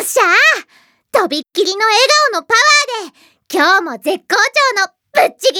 っしゃー、とびっきりの笑顔のパワーで今日も絶好調のぶっちぎり